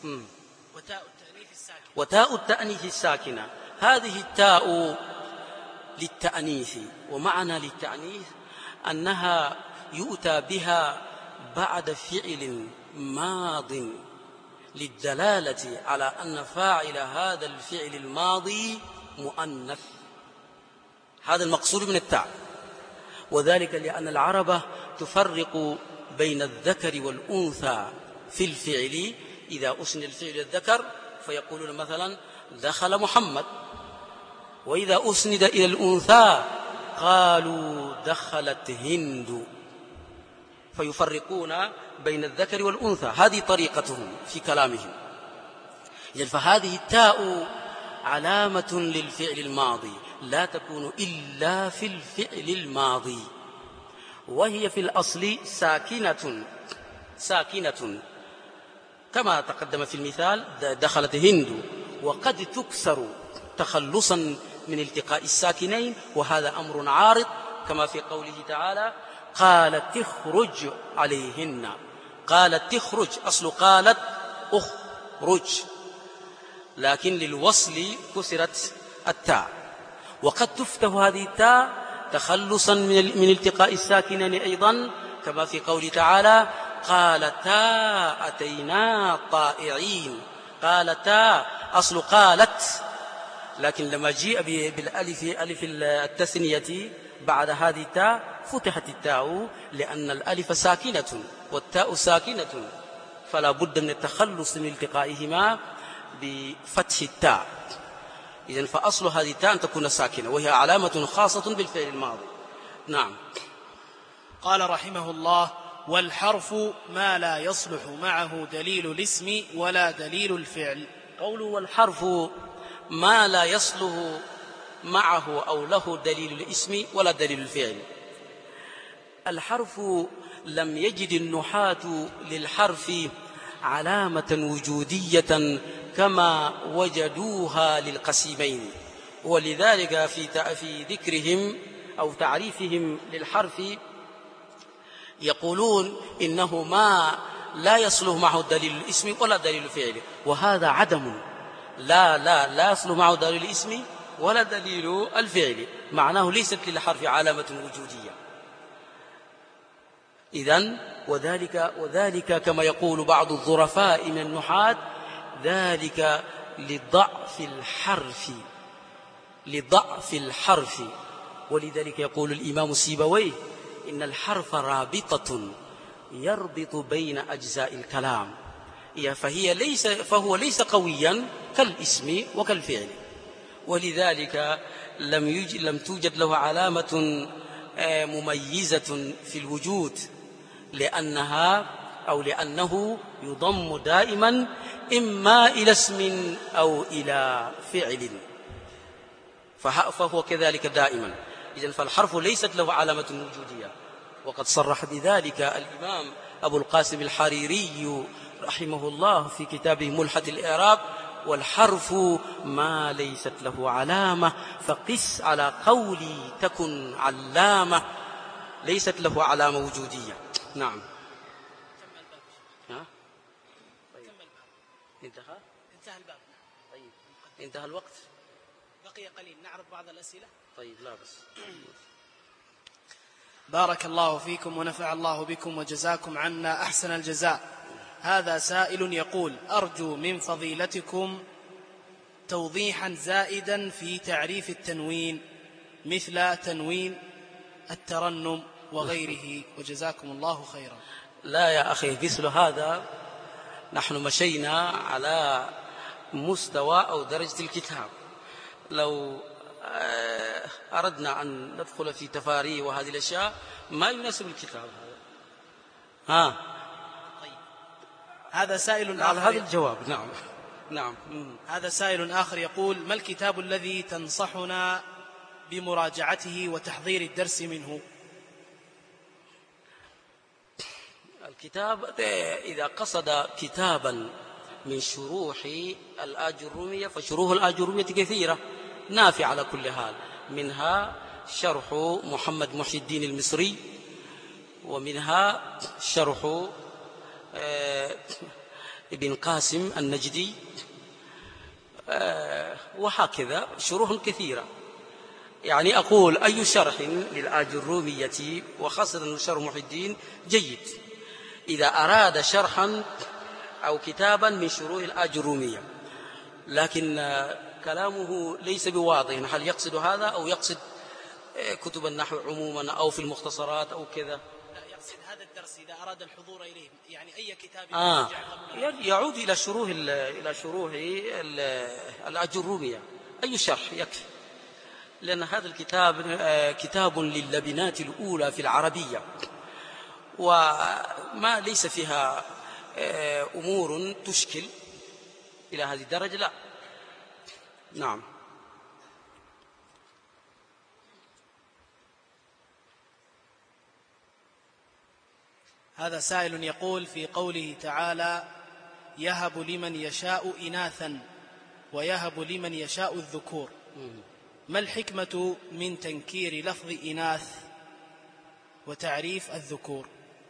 وتاء التأنيث الساكنة، هذه التاء للتأنيث، ومعنى للتأنيث أنها يؤتى بها بعد فعل ماض للدلالة على أن فاعل هذا الفعل الماضي مؤنث. هذا المقصود من التاء، وذلك لأن العرب تفرق بين الذكر والأنثى في الفعل. إذا أسند الفعل الذكر فيقولون مثلا دخل محمد، وإذا أسند إلى الأنثى قالوا دخلت هند، فيفرقون بين الذكر والأنثى. هذه طريقتهم في كلامهم. فهذه التاء علامة للفعل الماضي، لا تكون إلا في الفعل الماضي، وهي في الأصل ساكنة كما تقدم في المثال دخلت هند، وقد تكسر تخلصا من التقاء الساكنين، وهذا أمر عارض كما في قوله تعالى قالت تخرج عليهن. قالت تخرج، أصل قالت أخرج، لكن للوصل كسرت التاء، وقد تفتح هذه التاء تخلصا من التقاء الساكنين أيضا كما في قوله تعالى قالتا أتينا طائعين. قالتا أصل قالت، لكن لما جيء بالألف ألف التثنية بعد هذه التاء فتحت التاء، لأن الألف ساكنة والتاء ساكنة، فلا بد من التخلص من التقائهما بفتح التاء. إذن فأصل هذه التاء أن تكون ساكنة، وهي علامة خاصة بالفعل الماضي. نعم. قال رحمه الله: والحرف ما لا يصلح معه دليل الاسم ولا دليل الفعل. قوله والحرف ما لا يصلح معه أو له دليل الاسم ولا دليل الفعل. الحرف لم يجد النحاة للحرف علامة وجودية كما وجدوها للقسيمين، ولذلك في ذكرهم أو تعريفهم للحرف يقولون إنه ما لا يصلح معه دليل الاسم ولا دليل الفعل، وهذا عدم. لا يصلح معه دليل الاسم ولا دليل الفعل، معناه ليست للحرف علامة وجودية. إذن وذلك كما يقول بعض الظرفاء من النحاة ذلك لضعف الحرف. ولذلك يقول الإمام سيبويه إن الحرف رابطة يربط بين أجزاء الكلام، فهو ليس قويا كالاسم وكالفعل، ولذلك لم توجد له علامة مميزة في الوجود، لأنه يضم دائما إما إلى اسم أو إلى فعل، فهو كذلك دائما. إذن فالحرف ليست له علامة وجودية، وقد صرح بذلك الإمام أبو القاسم الحريري رحمه الله في كتابه ملحة الإعراب: والحرف ما ليست له علامة فقس على قولي تكن علامة، ليست له علامة وجودية. نعم. انتهى الباب. طيب انتهى الوقت، بقي قليل، نعرض بعض الأسئلة. طيب لا بس. بارك الله فيكم ونفع الله بكم وجزاكم عنا أحسن الجزاء. هذا سائل يقول: أرجو من فضيلتكم توضيحا زائدا في تعريف التنوين مثل تنوين الترنم وغيره، وجزاكم الله خيرا. لا يا أخي، مثل هذا نحن مشينا على مستوى أو درجة الكتاب. لو أردنا أن ندخل في تفاريع وهذه الأشياء ما يناسب الكتاب هذا. طيب. هذا سائل على هذا الجواب. نعم. هذا سائل آخر يقول: ما الكتاب الذي تنصحنا بمراجعته وتحضير الدرس منه؟ الكتاب إذا قصد كتابا من شروح الآجرومية فشروح الآجرومية كثيرة نافعة على كل حال، منها شرح محمد محي الدين المصري، ومنها شرح ابن قاسم النجدي، وهكذا شروح كثيرة. يعني أقول أي شرح للآجرومية وخاصة شرح محي الدين جيد إذا أراد شرحا أو كتابا من شروح الآجرومية، لكن كلامه ليس بواضح هل يقصد هذا أو يقصد كتب النحو عموما أو في المختصرات أو كذا. لا، يقصد هذا الدرس إذا أراد الحضور إليه، يعني أي كتاب يعود إلى شروح الآجرومية، أي شرح يكفي، لأن هذا الكتاب كتاب لللبنات الأولى في العربية، وما ليس فيها أمور تشكل إلى هذه الدرجة. لا. نعم. هذا سائل يقول في قوله تعالى يهب لمن يشاء إناثا ويهب لمن يشاء الذكور، ما الحكمة من تنكير لفظ إناث وتعريف الذكور؟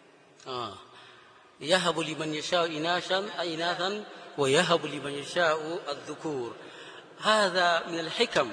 يهب لمن يشاء إناثا ويهب لمن يشاء الذكور، هذا من الحكم.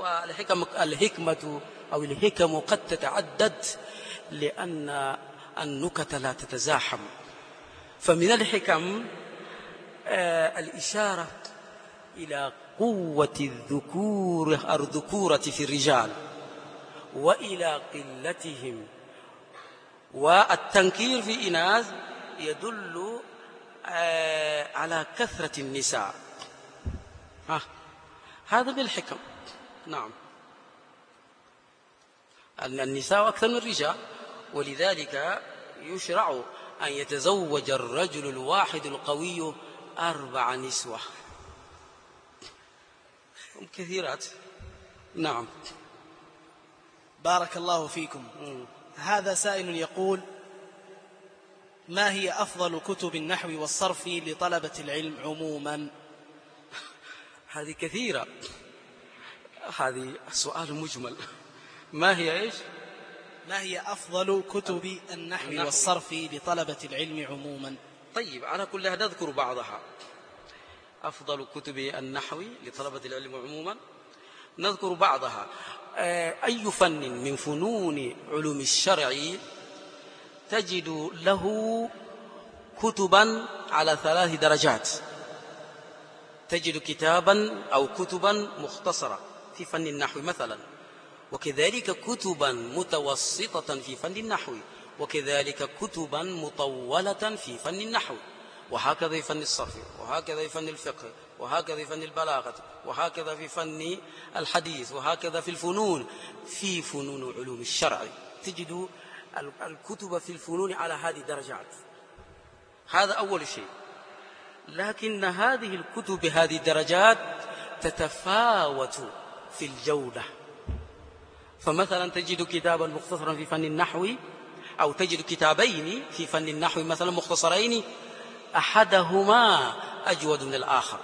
الحكم قد تتعدد لأن النكت لا تتزاحم. فمن الحكم الإشارة إلى قوة الذكورة في الرجال وإلى قلتهم، والتنكير في إناث يدل على كثرة النساء. هذا بالحكم. نعم، أن النساء أكثر من الرجال، ولذلك يشرع أن يتزوج الرجل الواحد القوي 4 نسوة، هم كثيرات. نعم. بارك الله فيكم. هذا سائل يقول ما هي أفضل كتب النحو والصرف لطلبة العلم عموما؟ هذه كثيرة، هذه سؤال مجمل. ما هي إيش؟ ما هي أفضل كتب النحو والصرف لطلبة العلم عموما؟ طيب، على كل هذا نذكر بعضها. أفضل كتب النحو لطلبة العلم عموما نذكر بعضها. أي فن من فنون علوم الشرع تجد له كتبا على 3 درجات. تجد كتابا أو كتبا مختصرة في فن النحو مثلا، وكذلك كتبا متوسطة في فن النحو، وكذلك كتبا مطولة في فن النحو، وهكذا في فن الصرف، وهكذا في فن الفقه، وهكذا في فن البلاغة، وهكذا في فن الحديث، وهكذا في الفنون. في فنون علوم الشرع تجد الكتب في الفنون على هذه الدرجات. هذا أول شيء. لكن هذه الكتب بهذه الدرجات تتفاوت في الجودة. فمثلا تجد كتابا مختصرا في فن النحو، أو تجد كتابين في فن النحو مثلا مختصرين، أحدهما أجود من الآخر.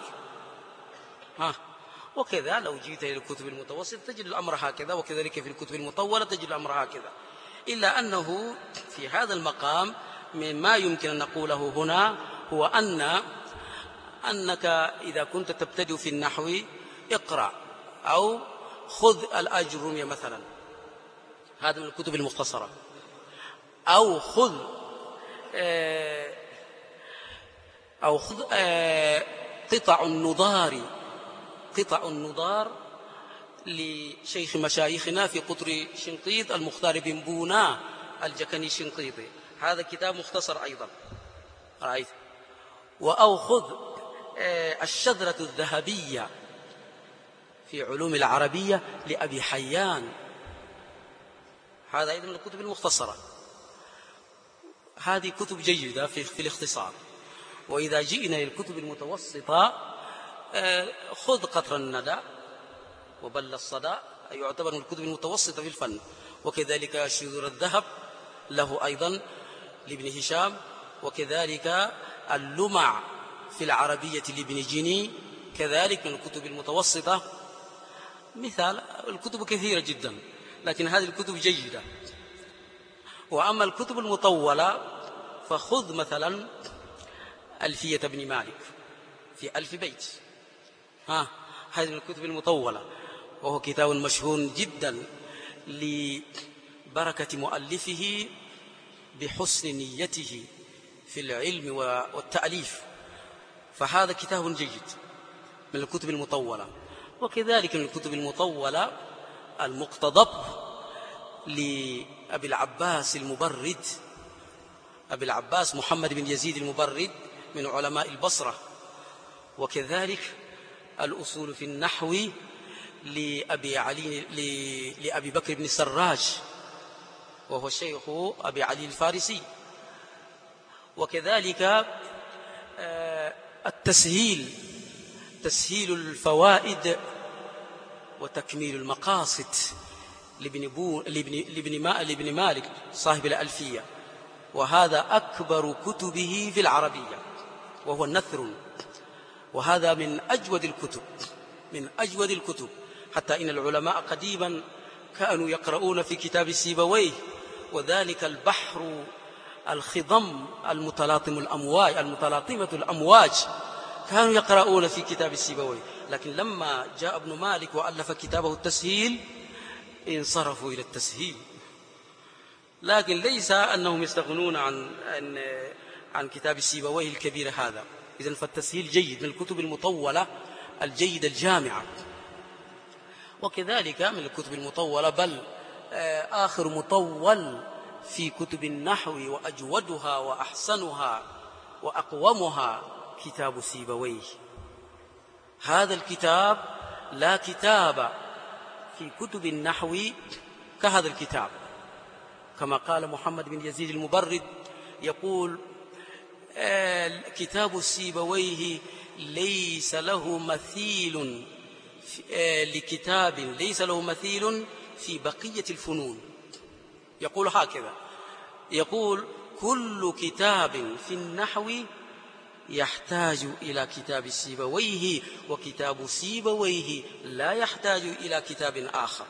وكذا لو جئت إلى الكتب المتوسطة تجد الأمر هكذا، وكذلك في الكتب المطولة تجد الأمر هكذا. إلا أنه في هذا المقام مما يمكن أن نقوله هنا هو أنك إذا كنت تبتدئ في النحو اقرأ أو خذ الآجرومية مثلا، هذا من الكتب المختصرة، أو خذ قطع النضار لشيخ مشايخنا في قطر شنقيط المختار بن بونا الجكني شنقيطي، هذا كتاب مختصر أيضا، رأيت. أو خذ الشذرة الذهبية في علوم العربية لأبي حيان، هذا أيضا من الكتب المختصرة. هذه كتب جيدة في الاختصار. وإذا جئنا للكتب المتوسطة خذ قطر الندى وبل الصدى، يعتبر من الكتب المتوسطة في الفن. وكذلك شذور الذهب له أيضا لابن هشام، وكذلك اللمع في العربية لابن جني كذلك من الكتب المتوسطة. مثال، الكتب كثيرة جدا، لكن هذه الكتب جيدة. وأما الكتب المطولة فخذ مثلا ألفية بن مالك في 1000 بيت، هذه من الكتب المطولة، وهو كتاب مشهور جدا لبركة مؤلفه بحسن نيته في العلم والتأليف، فهذا كتاب جيد من الكتب المطولة. وكذلك من الكتب المطولة المقتضب لأبي العباس المبرد، أبي العباس محمد بن يزيد المبرد من علماء البصرة. وكذلك الأصول في النحو لأبي بكر بن سراج، وهو الشيخ أبي علي الفارسي. وكذلك تسهيل الفوائد وتكميل المقاصد لابن مالك صاحب الألفية. وهذا أكبر كتبه في العربية، وهو النثر، وهذا من أجود الكتب، حتى إن العلماء قديما كانوا يقرؤون في كتاب سيبويه، وذلك البحر الخضم المتلاطمة الأمواج، كانوا يقرؤون في كتاب سيبويه. لكن لما جاء ابن مالك وألف كتابه التسهيل انصرفوا إلى التسهيل، لكن ليس أنهم يستغنون عن كتاب سيبويه الكبير هذا. إذن فالتسهيل جيد، من الكتب المطولة الجيدة الجامعة. وكذلك من الكتب المطولة، بل آخر مطول في كتب النحو وأجودها وأحسنها وأقومها كتاب سيبويه. هذا الكتاب لا كتاب في كتب النحو كهذا الكتاب، كما قال محمد بن يزيد المبرد يقول: كتاب سيبويه ليس له مثيل ليس له مثيل في بقية الفنون. يقول هكذا، يقول: كل كتاب في النحو يحتاج إلى كتاب سيبويه، وكتاب سيبويه لا يحتاج إلى كتاب آخر.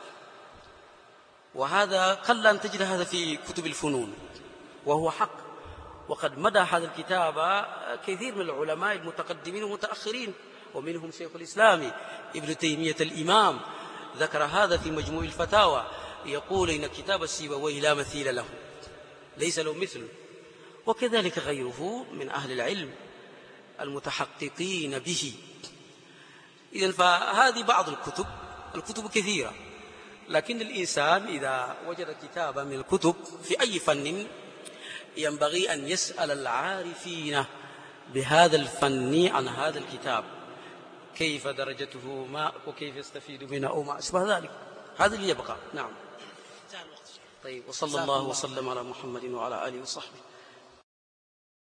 وهذا قل أن تجد هذا في كتب الفنون، وهو حق. وقد مدى هذا الكتاب كثير من العلماء المتقدمين والمتأخرين، ومنهم شيخ الإسلام ابن تيمية الإمام ذكر هذا في مجموع الفتاوى، يقول إن كتاب السيبويه لا مثيل له، ليس له مثل. وكذلك غيره من أهل العلم المتحققين به. إذن فهذه بعض الكتب كثيرة، لكن الإنسان إذا وجد كتابا من الكتب في أي فن ينبغي أن يسأل العارفين بهذا الفن عن هذا الكتاب، كيف درجته ما وكيف يستفيد منه أو ما أشبه ذلك. هذا اللي يبقى. نعم. طيب، وصلى الله وسلم على محمد وعلى آله وصحبه.